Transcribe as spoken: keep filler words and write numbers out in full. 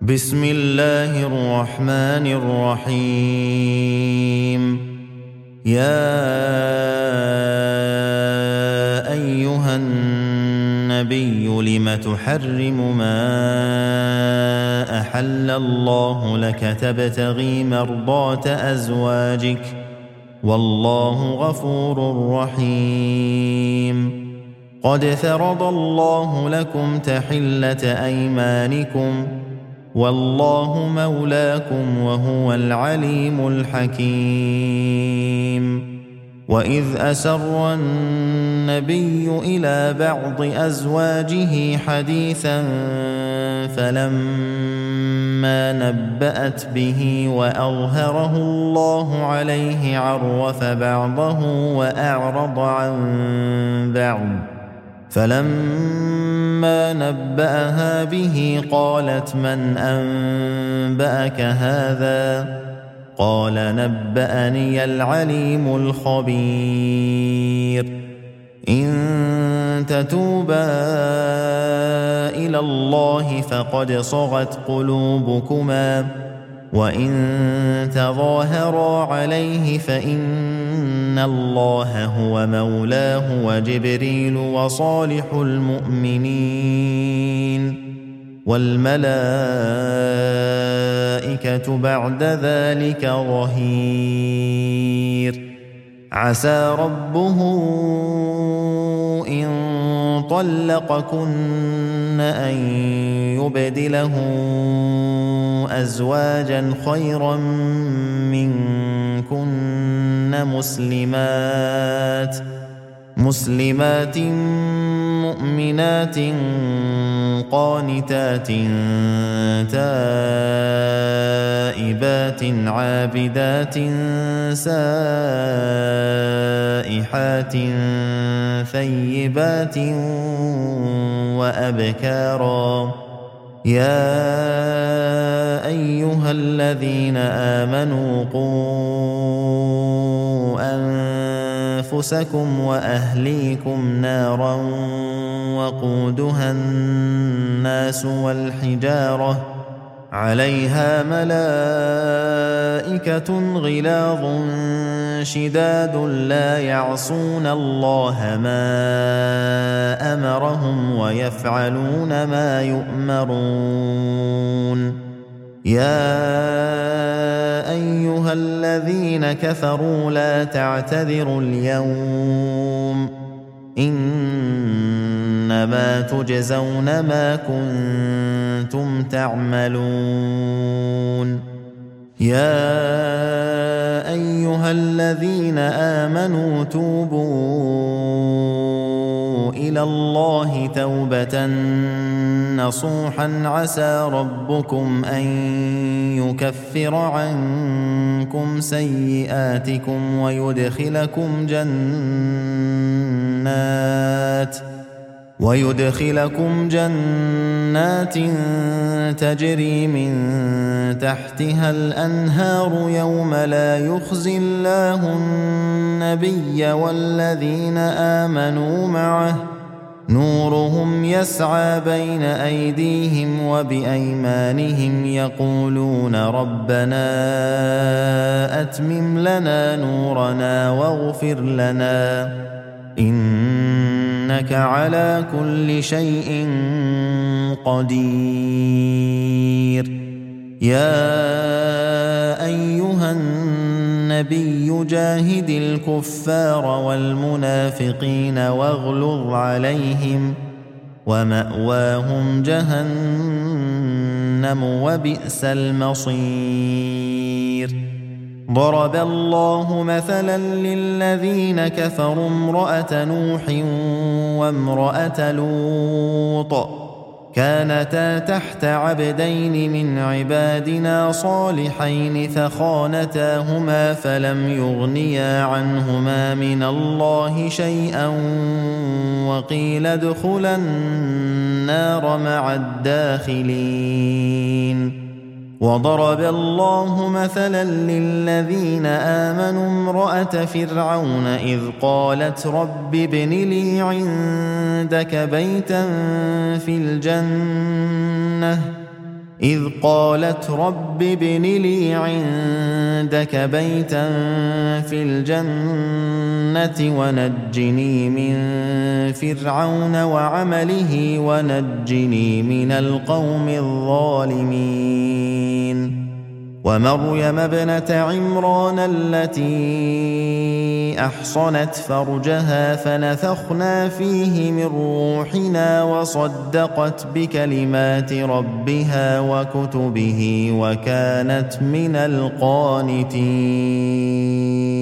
بسم الله الرحمن الرحيم. يا أيها النبي لم تحرم ما أحل الله لك تبتغي مرضات أزواجك والله غفور رحيم. قد فرض الله لكم تحلة أيمانكم والله مولاكم وهو العليم الحكيم. وإذ أسر النبي إلى بعض أزواجه حديثا فلما نبأت به وأظهره الله عليه عرف بعضه وأعرض عن بعض، فلما نبأها به قالت من أنبأك هذا؟ قال نبأني العليم الخبير. إن تتوبا إلى الله فقد صغت قلوبكما وإن تظاهرا عليه فإن الله هو مولاه وجبريل وصالح المؤمنين والملائكة بعد ذلك ظهير. عسى ربه إن طلقكن أن يبدله أزواجا خيرا منكن مسلمات مسلمات مؤمنات قانتات تائبات عابدات سائحات ثيبات وأبكارا. يا أيها الذين آمنوا قوا أنفسكم وأهليكم نارا وقودها الناس والحجارة عليها ملائكة غلاظ شداد لا يعصون الله ما أمرهم ويفعلون ما يؤمرون. يا أيها الذين كفروا لا تعتذروا اليوم إنما تجزون ما كنتم تعملون. يا أيها الذين آمنوا توبوا إلى الله توبة نصوحا عسى ربكم أن يكفر عنكم سيئاتكم ويدخلكم جنات ويدخلكم جنات تجري من تحتها الأنهار يوم لا يخزي الله النبي والذين آمنوا معه نورهم يسعى بين أيديهم وبأيمانهم يقولون ربنا أتمم لنا نورنا واغفر لنا إنك على كل شيء قدير. يا أيها النبي جاهد الكفار والمنافقين واغلظ عليهم ومأواهم جهنم وبئس المصير. ضرب الله مثلا للذين كفروا امرأة نوح وامرأة لوط كانتا تحت عبدين من عبادنا صالحين فخانتاهما فلم يغنيا عنهما من الله شيئا وقيل ادخلا النار مع الداخلين. وضرب الله مثلا للذين آمنوا امرأة فرعون إذ قالت رب ابن لي عندك بيتا في الجنة إذ قالت رب ابن لي عندك بيتا في الجنة ونجني من فرعون وعمله ونجني من القوم الظالمين ومريم ابنة عمران التي أحصنت فرجها فنفخنا فيه من روحنا وصدقت بكلمات ربها وكتبه وكانت من القانتين.